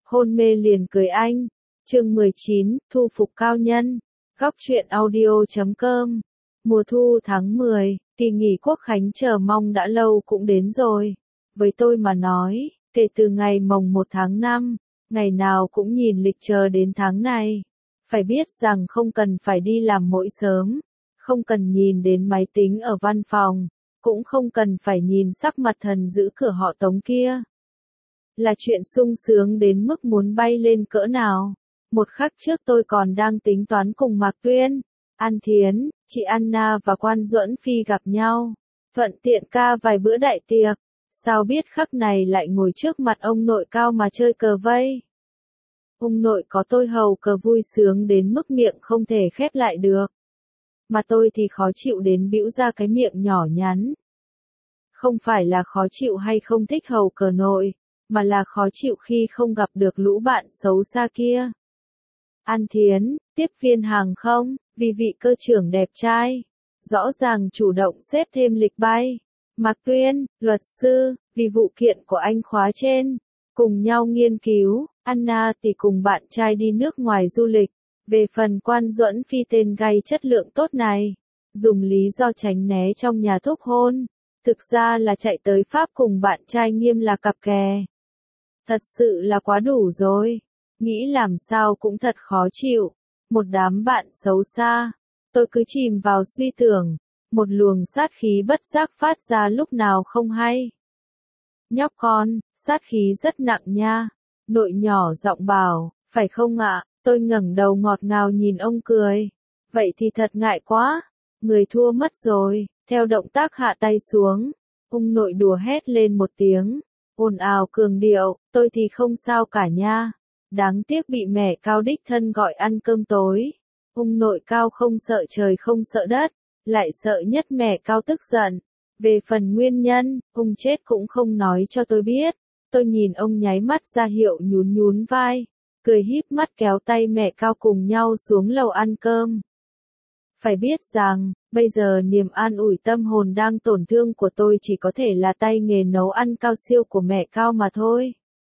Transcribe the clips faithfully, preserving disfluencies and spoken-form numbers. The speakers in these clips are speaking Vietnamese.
Hôn mê liền cười anh. Chương mười chín, thu phục cao nhân. Góc truyện audio chấm com. Mùa thu tháng mười, kỳ nghỉ Quốc khánh chờ mong đã lâu cũng đến rồi. Với tôi mà nói, kể từ ngày mồng một tháng năm, ngày nào cũng nhìn lịch chờ đến tháng này. Phải biết rằng không cần phải đi làm mỗi sớm, không cần nhìn đến máy tính ở văn phòng, cũng không cần phải nhìn sắc mặt thần giữ cửa họ Tống kia. Là chuyện sung sướng đến mức muốn bay lên cỡ nào. Một khắc trước tôi còn đang tính toán cùng Mạc Tuyên, An Thiến, chị Anna và Quan Duẫn Phi gặp nhau, thuận tiện ca vài bữa đại tiệc. Sao biết khắc này lại ngồi trước mặt ông nội Cao mà chơi cờ vây. Ông nội có tôi hầu cờ vui sướng đến mức miệng không thể khép lại được. Mà tôi thì khó chịu đến bĩu ra cái miệng nhỏ nhắn. Không phải là khó chịu hay không thích hầu cờ nội, mà là khó chịu khi không gặp được lũ bạn xấu xa kia. An Thiến, tiếp viên hàng không, vì vị cơ trưởng đẹp trai, rõ ràng chủ động xếp thêm lịch bay. Mạc Tuyên, luật sư, vì vụ kiện của anh khóa trên, cùng nhau nghiên cứu. Anna thì cùng bạn trai đi nước ngoài du lịch. Về phần Quan Duẫn Phi tên gay chất lượng tốt này, dùng lý do tránh né trong nhà thuốc hôn, thực ra là chạy tới Pháp cùng bạn trai Nghiêm là cặp kè. Thật sự là quá đủ rồi, nghĩ làm sao cũng thật khó chịu, một đám bạn xấu xa. Tôi cứ chìm vào suy tưởng, một luồng sát khí bất giác phát ra lúc nào không hay. Nhóc con, sát khí rất nặng nha, nội nhỏ giọng bảo, phải không ạ? Tôi ngẩng đầu ngọt ngào nhìn ông cười. Vậy thì thật ngại quá, người thua mất rồi. Theo động tác hạ tay xuống, ông nội đùa hét lên một tiếng, ồn ào cường điệu, tôi thì không sao cả nha. Đáng tiếc bị mẹ Cao đích thân gọi ăn cơm tối. Ông nội Cao không sợ trời không sợ đất, lại sợ nhất mẹ Cao tức giận. Về phần nguyên nhân, ông chết cũng không nói cho tôi biết. Tôi nhìn ông nháy mắt ra hiệu nhún nhún vai, cười híp mắt kéo tay mẹ Cao cùng nhau xuống lầu ăn cơm. Phải biết rằng, bây giờ niềm an ủi tâm hồn đang tổn thương của tôi chỉ có thể là tay nghề nấu ăn cao siêu của mẹ Cao mà thôi.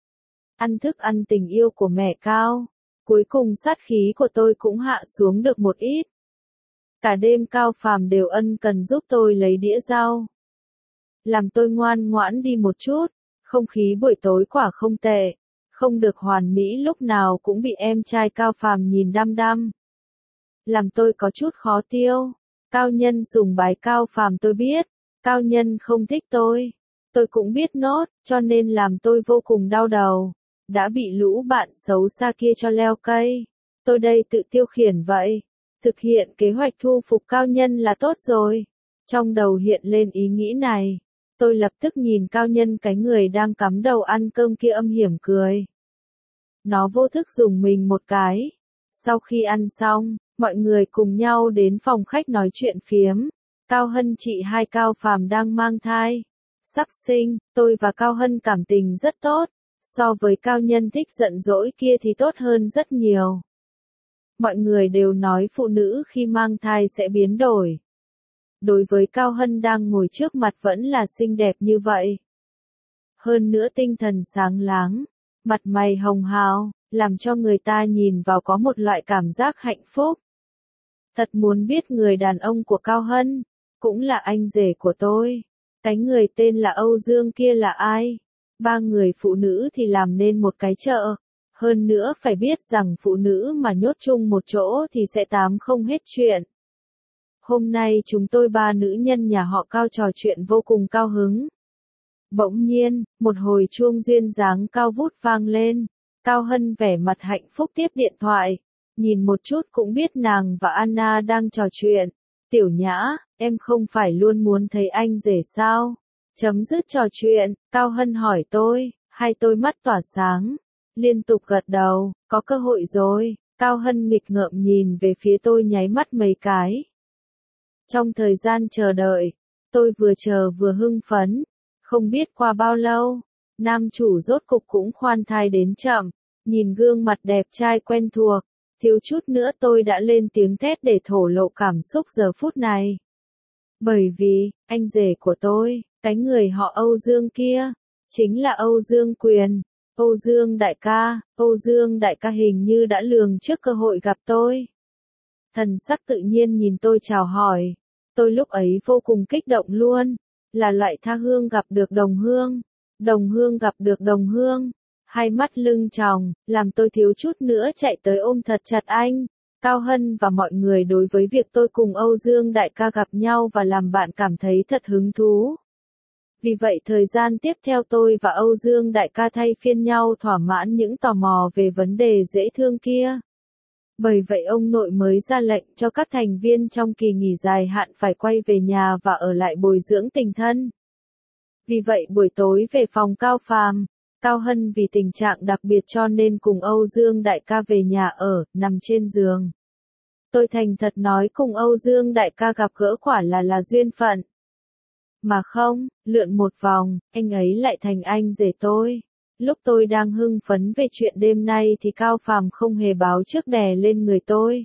Ăn thức ăn tình yêu của mẹ Cao, cuối cùng sát khí của tôi cũng hạ xuống được một ít. Cả đêm Cao Phàm đều ân cần giúp tôi lấy đĩa rau, làm tôi ngoan ngoãn đi một chút. Không khí buổi tối quả không tệ, không được hoàn mỹ lúc nào cũng bị em trai Cao Phàm nhìn đăm đăm. Làm tôi có chút khó tiêu. Cao Nhân sùng bái Cao Phàm tôi biết, Cao Nhân không thích tôi, tôi cũng biết nốt, cho nên làm tôi vô cùng đau đầu. Đã bị lũ bạn xấu xa kia cho leo cây, tôi đây tự tiêu khiển vậy. Thực hiện kế hoạch thu phục Cao Nhân là tốt rồi. Trong đầu hiện lên ý nghĩ này. Tôi lập tức nhìn Cao Nhân cái người đang cắm đầu ăn cơm kia âm hiểm cười. Nó vô thức dùng mình một cái. Sau khi ăn xong, mọi người cùng nhau đến phòng khách nói chuyện phiếm. Cao Hân chị hai Cao Phàm đang mang thai, sắp sinh, tôi và Cao Hân cảm tình rất tốt. So với Cao Nhân thích giận dỗi kia thì tốt hơn rất nhiều. Mọi người đều nói phụ nữ khi mang thai sẽ biến đổi. Đối với Cao Hân đang ngồi trước mặt vẫn là xinh đẹp như vậy. Hơn nữa tinh thần sáng láng, mặt mày hồng hào, làm cho người ta nhìn vào có một loại cảm giác hạnh phúc. Thật muốn biết người đàn ông của Cao Hân, cũng là anh rể của tôi. Cái người tên là Âu Dương kia là ai? Ba người phụ nữ thì làm nên một cái chợ. Hơn nữa phải biết rằng phụ nữ mà nhốt chung một chỗ thì sẽ tám không hết chuyện. Hôm nay chúng tôi ba nữ nhân nhà họ Cao trò chuyện vô cùng cao hứng. Bỗng nhiên, một hồi chuông duyên dáng cao vút vang lên. Cao Hân vẻ mặt hạnh phúc tiếp điện thoại. Nhìn một chút cũng biết nàng và Anna đang trò chuyện. Tiểu Nhã, em không phải luôn muốn thấy anh rể sao? Chấm dứt trò chuyện, Cao Hân hỏi tôi, hai tôi mắt tỏa sáng. Liên tục gật đầu, có cơ hội rồi. Cao Hân nghịch ngợm nhìn về phía tôi nháy mắt mấy cái. Trong thời gian chờ đợi, tôi vừa chờ vừa hưng phấn. Không biết qua bao lâu, nam chủ rốt cục cũng khoan thai đến chậm. Nhìn gương mặt đẹp trai quen thuộc, thiếu chút nữa tôi đã lên tiếng thét để thổ lộ cảm xúc giờ phút này. Bởi vì, anh rể của tôi, cái người họ Âu Dương kia, chính là Âu Dương Quyền. Âu Dương đại ca, Âu Dương đại ca hình như đã lường trước cơ hội gặp tôi. Thần sắc tự nhiên nhìn tôi chào hỏi. Tôi lúc ấy vô cùng kích động luôn, là loại tha hương gặp được đồng hương, đồng hương gặp được đồng hương. Hai mắt lưng tròng, làm tôi thiếu chút nữa chạy tới ôm thật chặt anh. Cao Hân và mọi người đối với việc tôi cùng Âu Dương đại ca gặp nhau và làm bạn cảm thấy thật hứng thú. Vì vậy thời gian tiếp theo tôi và Âu Dương đại ca thay phiên nhau thỏa mãn những tò mò về vấn đề dễ thương kia. Bởi vậy ông nội mới ra lệnh cho các thành viên trong kỳ nghỉ dài hạn phải quay về nhà và ở lại bồi dưỡng tình thân. Vì vậy buổi tối về phòng Cao Phàm, Cao Hân vì tình trạng đặc biệt cho nên cùng Âu Dương đại ca về nhà ở, nằm trên giường. Tôi thành thật nói cùng Âu Dương đại ca gặp gỡ quả là là duyên phận. Mà không, lượn một vòng, anh ấy lại thành anh rể tôi. Lúc tôi đang hưng phấn về chuyện đêm nay thì Cao Phàm không hề báo trước đè lên người tôi.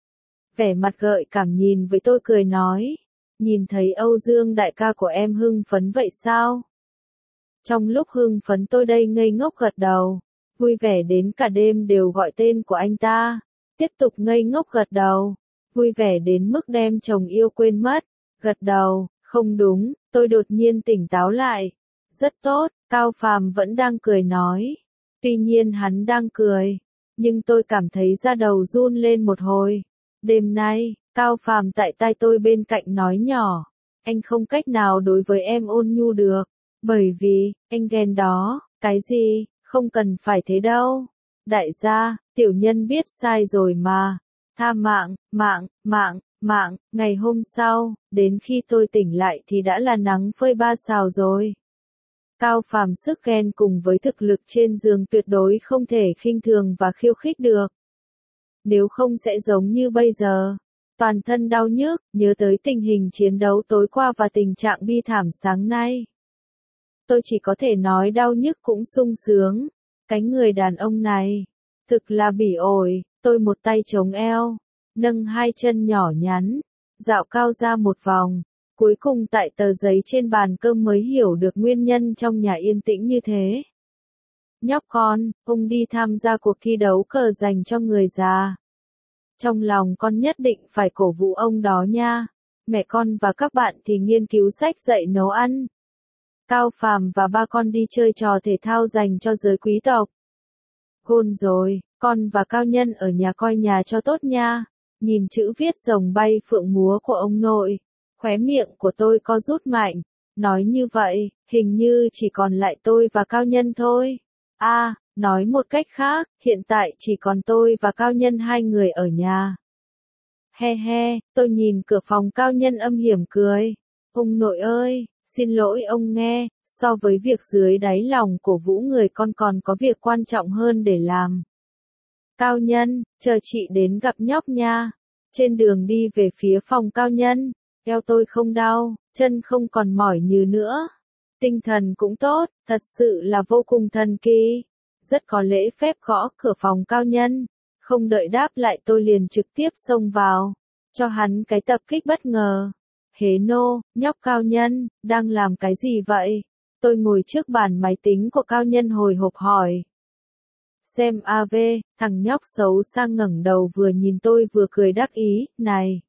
Vẻ mặt gợi cảm nhìn với tôi cười nói, nhìn thấy Âu Dương đại ca của em hưng phấn vậy sao? Trong lúc hưng phấn tôi đây ngây ngốc gật đầu, vui vẻ đến cả đêm đều gọi tên của anh ta, tiếp tục ngây ngốc gật đầu, vui vẻ đến mức đem chồng yêu quên mất, gật đầu, không đúng, tôi đột nhiên tỉnh táo lại. Rất tốt, Cao Phàm vẫn đang cười nói. Tuy nhiên hắn đang cười, nhưng tôi cảm thấy da đầu run lên một hồi. Đêm nay, Cao Phàm tại tai tôi bên cạnh nói nhỏ, anh không cách nào đối với em ôn nhu được, bởi vì, anh ghen đó, cái gì, không cần phải thế đâu. Đại gia, tiểu nhân biết sai rồi mà. Tha mạng, mạng, mạng, mạng, ngày hôm sau, đến khi tôi tỉnh lại thì đã là nắng phơi ba sào rồi. Cao Phàm sức ghen cùng với thực lực trên giường tuyệt đối không thể khinh thường và khiêu khích được. Nếu không sẽ giống như bây giờ. Toàn thân đau nhức, nhớ tới tình hình chiến đấu tối qua và tình trạng bi thảm sáng nay. Tôi chỉ có thể nói đau nhức cũng sung sướng. Cái người đàn ông này, thực là bỉ ổi, tôi một tay chống eo, nâng hai chân nhỏ nhắn, dạo cao ra một vòng. Cuối cùng tại tờ giấy trên bàn cơm mới hiểu được nguyên nhân trong nhà yên tĩnh như thế. Nhóc con, ông đi tham gia cuộc thi đấu cờ dành cho người già. Trong lòng con nhất định phải cổ vũ ông đó nha. Mẹ con và các bạn thì nghiên cứu sách dạy nấu ăn. Cao Phàm và ba con đi chơi trò thể thao dành cho giới quý tộc. Khôn rồi, con và Cao Nhân ở nhà coi nhà cho tốt nha. Nhìn chữ viết rồng bay phượng múa của ông nội. Khóe miệng của tôi co rút mạnh, nói như vậy, hình như chỉ còn lại tôi và Cao Nhân thôi. A, à, nói một cách khác, hiện tại chỉ còn tôi và Cao Nhân hai người ở nhà. He he, tôi nhìn cửa phòng Cao Nhân âm hiểm cười. Ông nội ơi, xin lỗi ông nghe, so với việc dưới đáy lòng cổ vũ người con còn có việc quan trọng hơn để làm. Cao Nhân, chờ chị đến gặp nhóc nha. Trên đường đi về phía phòng Cao Nhân. Eo tôi không đau, chân không còn mỏi như nữa. Tinh thần cũng tốt, thật sự là vô cùng thần kỳ. Rất có lễ phép gõ cửa phòng Cao Nhân. Không đợi đáp lại tôi liền trực tiếp xông vào. Cho hắn cái tập kích bất ngờ. Hế nô, nhóc Cao Nhân, đang làm cái gì vậy? Tôi ngồi trước bàn máy tính của Cao Nhân hồi hộp hỏi. Xem a vê, thằng nhóc xấu xa ngẩng đầu vừa nhìn tôi vừa cười đắc ý, này.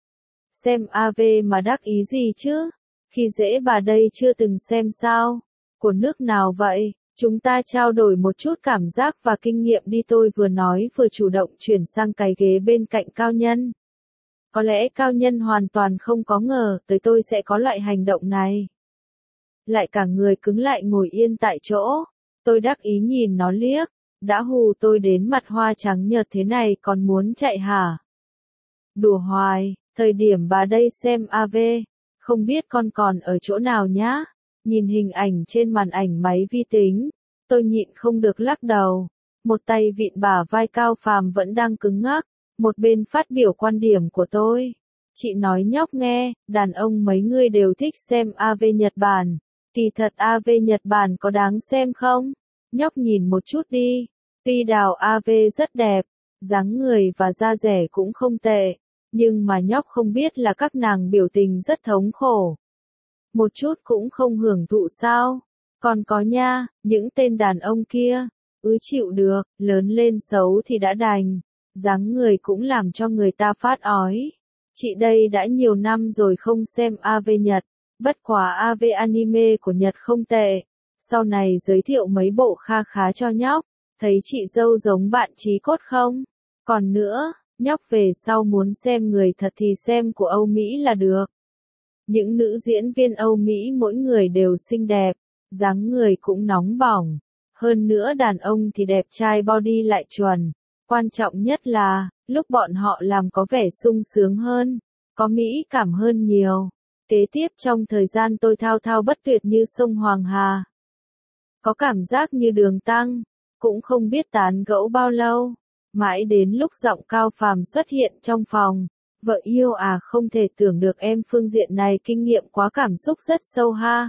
Xem a vê mà đắc ý gì chứ? Khi dễ bà đây chưa từng xem sao? Của nước nào vậy? Chúng ta trao đổi một chút cảm giác và kinh nghiệm đi, tôi vừa nói vừa chủ động chuyển sang cái ghế bên cạnh Cao Nhân. Có lẽ Cao Nhân hoàn toàn không có ngờ tới tôi sẽ có loại hành động này. Lại cả người cứng lại ngồi yên tại chỗ. Tôi đắc ý nhìn nó liếc. Đã hù tôi đến mặt hoa trắng nhợt thế này còn muốn chạy hả? Đùa hoài. Thời điểm bà đây xem a vê, không biết con còn ở chỗ nào nhá. Nhìn hình ảnh trên màn ảnh máy vi tính, tôi nhịn không được lắc đầu. Một tay vịn bả vai Cao Phàm vẫn đang cứng ngắc, một bên phát biểu quan điểm của tôi. Chị nói nhóc nghe, đàn ông mấy người đều thích xem a vê Nhật Bản. Kỳ thật a vê Nhật Bản có đáng xem không? Nhóc nhìn một chút đi. Tuy đào a vê rất đẹp, dáng người và da dẻ cũng không tệ. Nhưng mà nhóc không biết là các nàng biểu tình rất thống khổ. Một chút cũng không hưởng thụ sao? Còn có nha, những tên đàn ông kia, ứ chịu được, lớn lên xấu thì đã đành, dáng người cũng làm cho người ta phát ói. Chị đây đã nhiều năm rồi không xem a vê Nhật, bất quá a vê anime của Nhật không tệ. Sau này giới thiệu mấy bộ kha khá cho nhóc, thấy chị dâu giống bạn chí cốt không? Còn nữa, nhóc về sau muốn xem người thật thì xem của Âu Mỹ là được. Những nữ diễn viên Âu Mỹ mỗi người đều xinh đẹp, dáng người cũng nóng bỏng. Hơn nữa đàn ông thì đẹp trai body lại chuẩn. Quan trọng nhất là, lúc bọn họ làm có vẻ sung sướng hơn, có mỹ cảm hơn nhiều. Kế tiếp trong thời gian tôi thao thao bất tuyệt như sông Hoàng Hà. Có cảm giác như đường tăng, cũng không biết tán gẫu bao lâu. Mãi đến lúc giọng Cao Phàm xuất hiện trong phòng. Vợ yêu à, không thể tưởng được em phương diện này kinh nghiệm quá, cảm xúc rất sâu ha.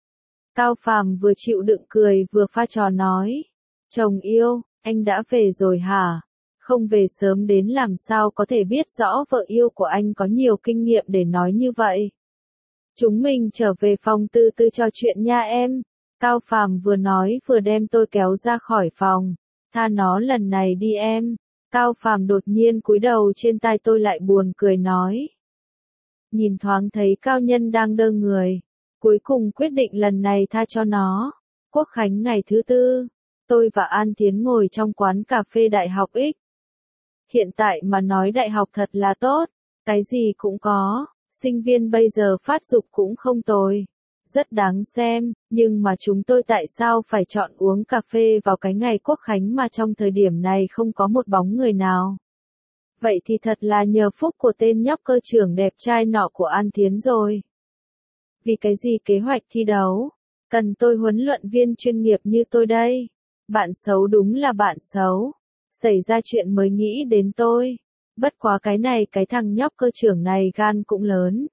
Cao Phàm vừa chịu đựng cười vừa pha trò nói. Chồng yêu, anh đã về rồi hả? Không về sớm đến làm sao có thể biết rõ vợ yêu của anh có nhiều kinh nghiệm để nói như vậy. Chúng mình trở về phòng từ từ trò chuyện nha em. Cao Phàm vừa nói vừa đem tôi kéo ra khỏi phòng. Tha nó lần này đi em. Cao Phàm đột nhiên cúi đầu trên tai tôi lại buồn cười nói. Nhìn thoáng thấy Cao Nhân đang đơ người. Cuối cùng quyết định lần này tha cho nó. Quốc khánh ngày thứ tư, tôi và An Thiến ngồi trong quán cà phê Đại học X. Hiện tại mà nói đại học thật là tốt, cái gì cũng có, sinh viên bây giờ phát dục cũng không tồi, rất đáng xem, nhưng mà chúng tôi tại sao phải chọn uống cà phê vào cái ngày Quốc khánh mà trong thời điểm này không có một bóng người nào. Vậy thì thật là nhờ phúc của tên nhóc cơ trưởng đẹp trai nọ của An Thiến rồi. Vì cái gì kế hoạch thi đấu, cần tôi huấn luyện viên chuyên nghiệp như tôi đây. Bạn xấu đúng là bạn xấu. Xảy ra chuyện mới nghĩ đến tôi. Bất quá cái này cái thằng nhóc cơ trưởng này gan cũng lớn.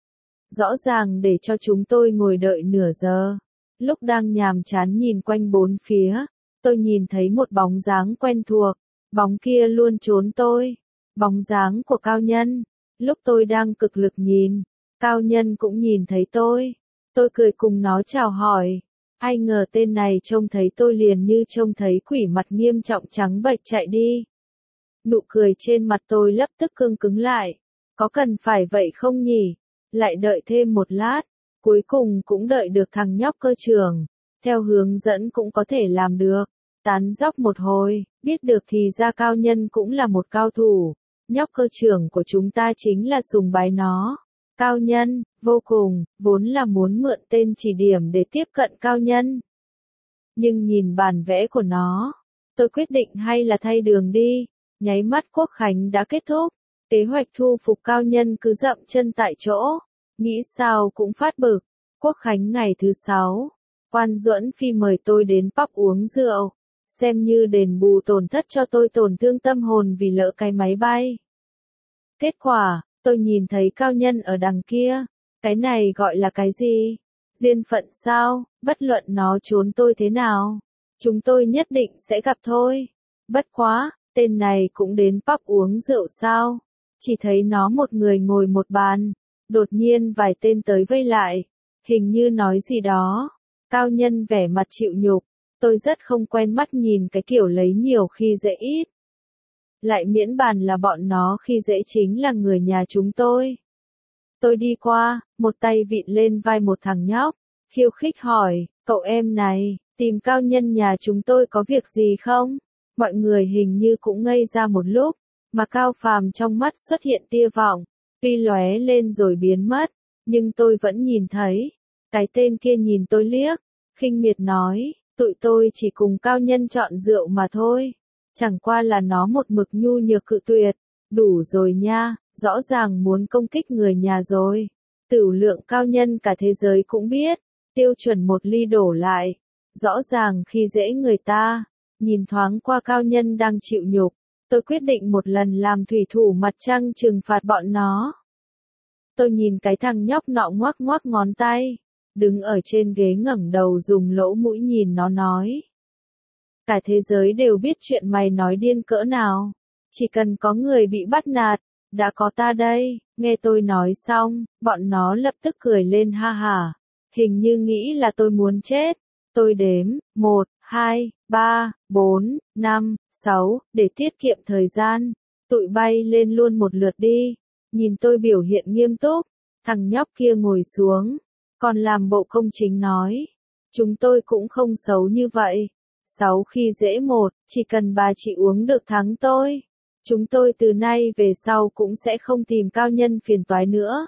Rõ ràng để cho chúng tôi ngồi đợi nửa giờ. Lúc đang nhàm chán nhìn quanh bốn phía, tôi nhìn thấy một bóng dáng quen thuộc. Bóng kia luôn trốn tôi. Bóng dáng của Cao Nhân. Lúc tôi đang cực lực nhìn, Cao Nhân cũng nhìn thấy tôi. Tôi cười cùng nó chào hỏi. Ai ngờ tên này trông thấy tôi liền như trông thấy quỷ, mặt nghiêm trọng trắng bệch chạy đi. Nụ cười trên mặt tôi lập tức cứng cứng lại. Có cần phải vậy không nhỉ? Lại đợi thêm một lát. Cuối cùng cũng đợi được thằng nhóc cơ trưởng. Theo hướng dẫn cũng có thể làm được. Tán dóc một hồi, biết được thì ra Cao Nhân cũng là một cao thủ. Nhóc cơ trưởng của chúng ta chính là sùng bái nó. Cao Nhân, vô cùng, vốn là muốn mượn tên chỉ điểm để tiếp cận Cao Nhân. Nhưng nhìn bản vẽ của nó, tôi quyết định hay là thay đường đi. Nháy mắt Quốc khánh đã kết thúc, kế hoạch thu phục Cao Nhân cứ dậm chân tại chỗ. Nghĩ sao cũng phát bực. Quốc khánh ngày thứ sáu, Quan Duẫn Phi mời tôi đến pub uống rượu, xem như đền bù tổn thất cho tôi tổn thương tâm hồn vì lỡ cái máy bay. Kết quả, tôi nhìn thấy Cao Nhân ở đằng kia. Cái này gọi là cái gì? Duyên phận sao? Bất luận nó trốn tôi thế nào, chúng tôi nhất định sẽ gặp thôi. Bất quá, tên này cũng đến pub uống rượu sao? Chỉ thấy nó một người ngồi một bàn. Đột nhiên vài tên tới vây lại. Hình như nói gì đó. Cao Nhân vẻ mặt chịu nhục. Tôi rất không quen mắt nhìn cái kiểu lấy nhiều khi dễ ít. Lại miễn bàn là bọn nó khi dễ chính là người nhà chúng tôi. Tôi đi qua, một tay vịn lên vai một thằng nhóc, khiêu khích hỏi, cậu em này, tìm Cao Nhân nhà chúng tôi có việc gì không? Mọi người hình như cũng ngây ra một lúc, mà Cao Phàm trong mắt xuất hiện tia vọng, tuy lóe lên rồi biến mất, nhưng tôi vẫn nhìn thấy. Cái tên kia nhìn tôi liếc, khinh miệt nói, tụi tôi chỉ cùng Cao Nhân chọn rượu mà thôi. Chẳng qua là nó một mực nhu nhược cự tuyệt. Đủ rồi nha, rõ ràng muốn công kích người nhà rồi. Tửu lượng Cao Nhân cả thế giới cũng biết. Tiêu chuẩn một ly đổ lại. Rõ ràng khi dễ người ta. Nhìn thoáng qua Cao Nhân đang chịu nhục. Tôi quyết định một lần làm thủy thủ mặt trăng trừng phạt bọn nó. Tôi nhìn cái thằng nhóc nọ ngoắc ngoắc ngón tay. Đứng ở trên ghế ngẩng đầu dùng lỗ mũi nhìn nó nói. Cả thế giới đều biết chuyện mày nói điên cỡ nào. Chỉ cần có người bị bắt nạt, đã có ta đây. Nghe tôi nói xong, bọn nó lập tức cười lên ha hả. Hình như nghĩ là tôi muốn chết. Tôi đếm, một, hai, ba, bốn, năm, sáu, để tiết kiệm thời gian. Tụi bay lên luôn một lượt đi. Nhìn tôi biểu hiện nghiêm túc, thằng nhóc kia ngồi xuống, còn làm bộ công chính nói. Chúng tôi cũng không xấu như vậy. Sáu khi dễ một, chỉ cần bà chị uống được thắng tôi. Chúng tôi từ nay về sau cũng sẽ không tìm cao nhân phiền toái nữa.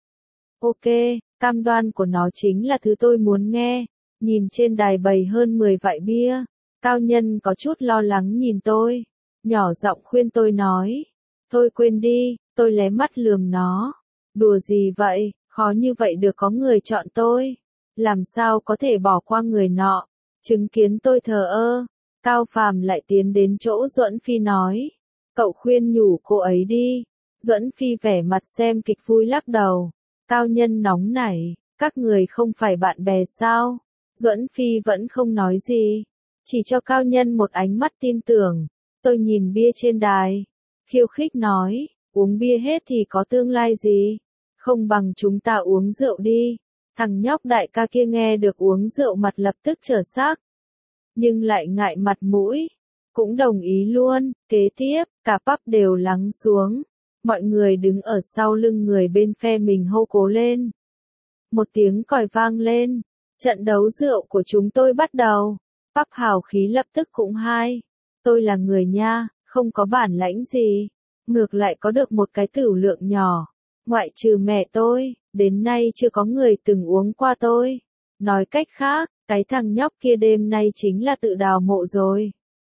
Ok, cam đoan của nó chính là thứ tôi muốn nghe. Nhìn trên đài bày hơn mười vại bia, cao nhân có chút lo lắng nhìn tôi, nhỏ giọng khuyên tôi nói. Thôi quên đi, tôi lé mắt lườm nó. Đùa gì vậy, khó như vậy được có người chọn tôi. Làm sao có thể bỏ qua người nọ. Chứng kiến tôi thờ ơ, Cao Phàm lại tiến đến chỗ Duẫn Phi nói. Cậu khuyên nhủ cô ấy đi. Duẫn Phi vẻ mặt xem kịch vui lắc đầu. Cao nhân nóng nảy, các người không phải bạn bè sao? Duẫn Phi vẫn không nói gì, chỉ cho cao nhân một ánh mắt tin tưởng. Tôi nhìn bia trên đài, khiêu khích nói, uống bia hết thì có tương lai gì? Không bằng chúng ta uống rượu đi. Thằng nhóc đại ca kia nghe được uống rượu mặt lập tức trở sắc, nhưng lại ngại mặt mũi, cũng đồng ý luôn. Kế tiếp, cả pub đều lắng xuống, mọi người đứng ở sau lưng người bên phe mình hô cố lên. Một tiếng còi vang lên, trận đấu rượu của chúng tôi bắt đầu. Pub hào khí lập tức cũng hai. Tôi là người nha, không có bản lãnh gì, ngược lại có được một cái tửu lượng nhỏ. Ngoại trừ mẹ tôi, đến nay chưa có người từng uống qua tôi. Nói cách khác, cái thằng nhóc kia đêm nay chính là tự đào mộ rồi.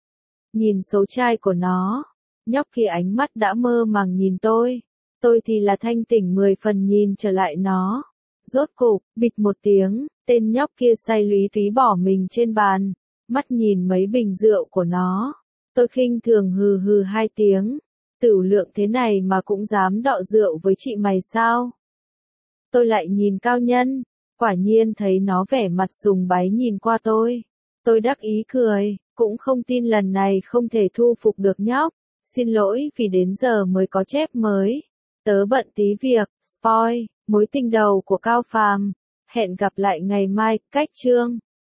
Nhìn số chai của nó, nhóc kia ánh mắt đã mơ màng nhìn tôi. Tôi thì là thanh tỉnh mười phần nhìn trở lại nó. Rốt cục, bịch một tiếng, tên nhóc kia say lúy túy bỏ mình trên bàn, mắt nhìn mấy bình rượu của nó. Tôi khinh thường hừ hừ hai tiếng. Tửu lượng thế này mà cũng dám đọ rượu với chị mày sao? Tôi lại nhìn cao nhân, quả nhiên thấy nó vẻ mặt sùng bái nhìn qua tôi. Tôi đắc ý cười, cũng không tin lần này không thể thu phục được nhóc. Xin lỗi vì đến giờ mới có chép mới. Tớ bận tí việc, spoil, mối tình đầu của Cao Phàm. Hẹn gặp lại ngày mai, cách chương.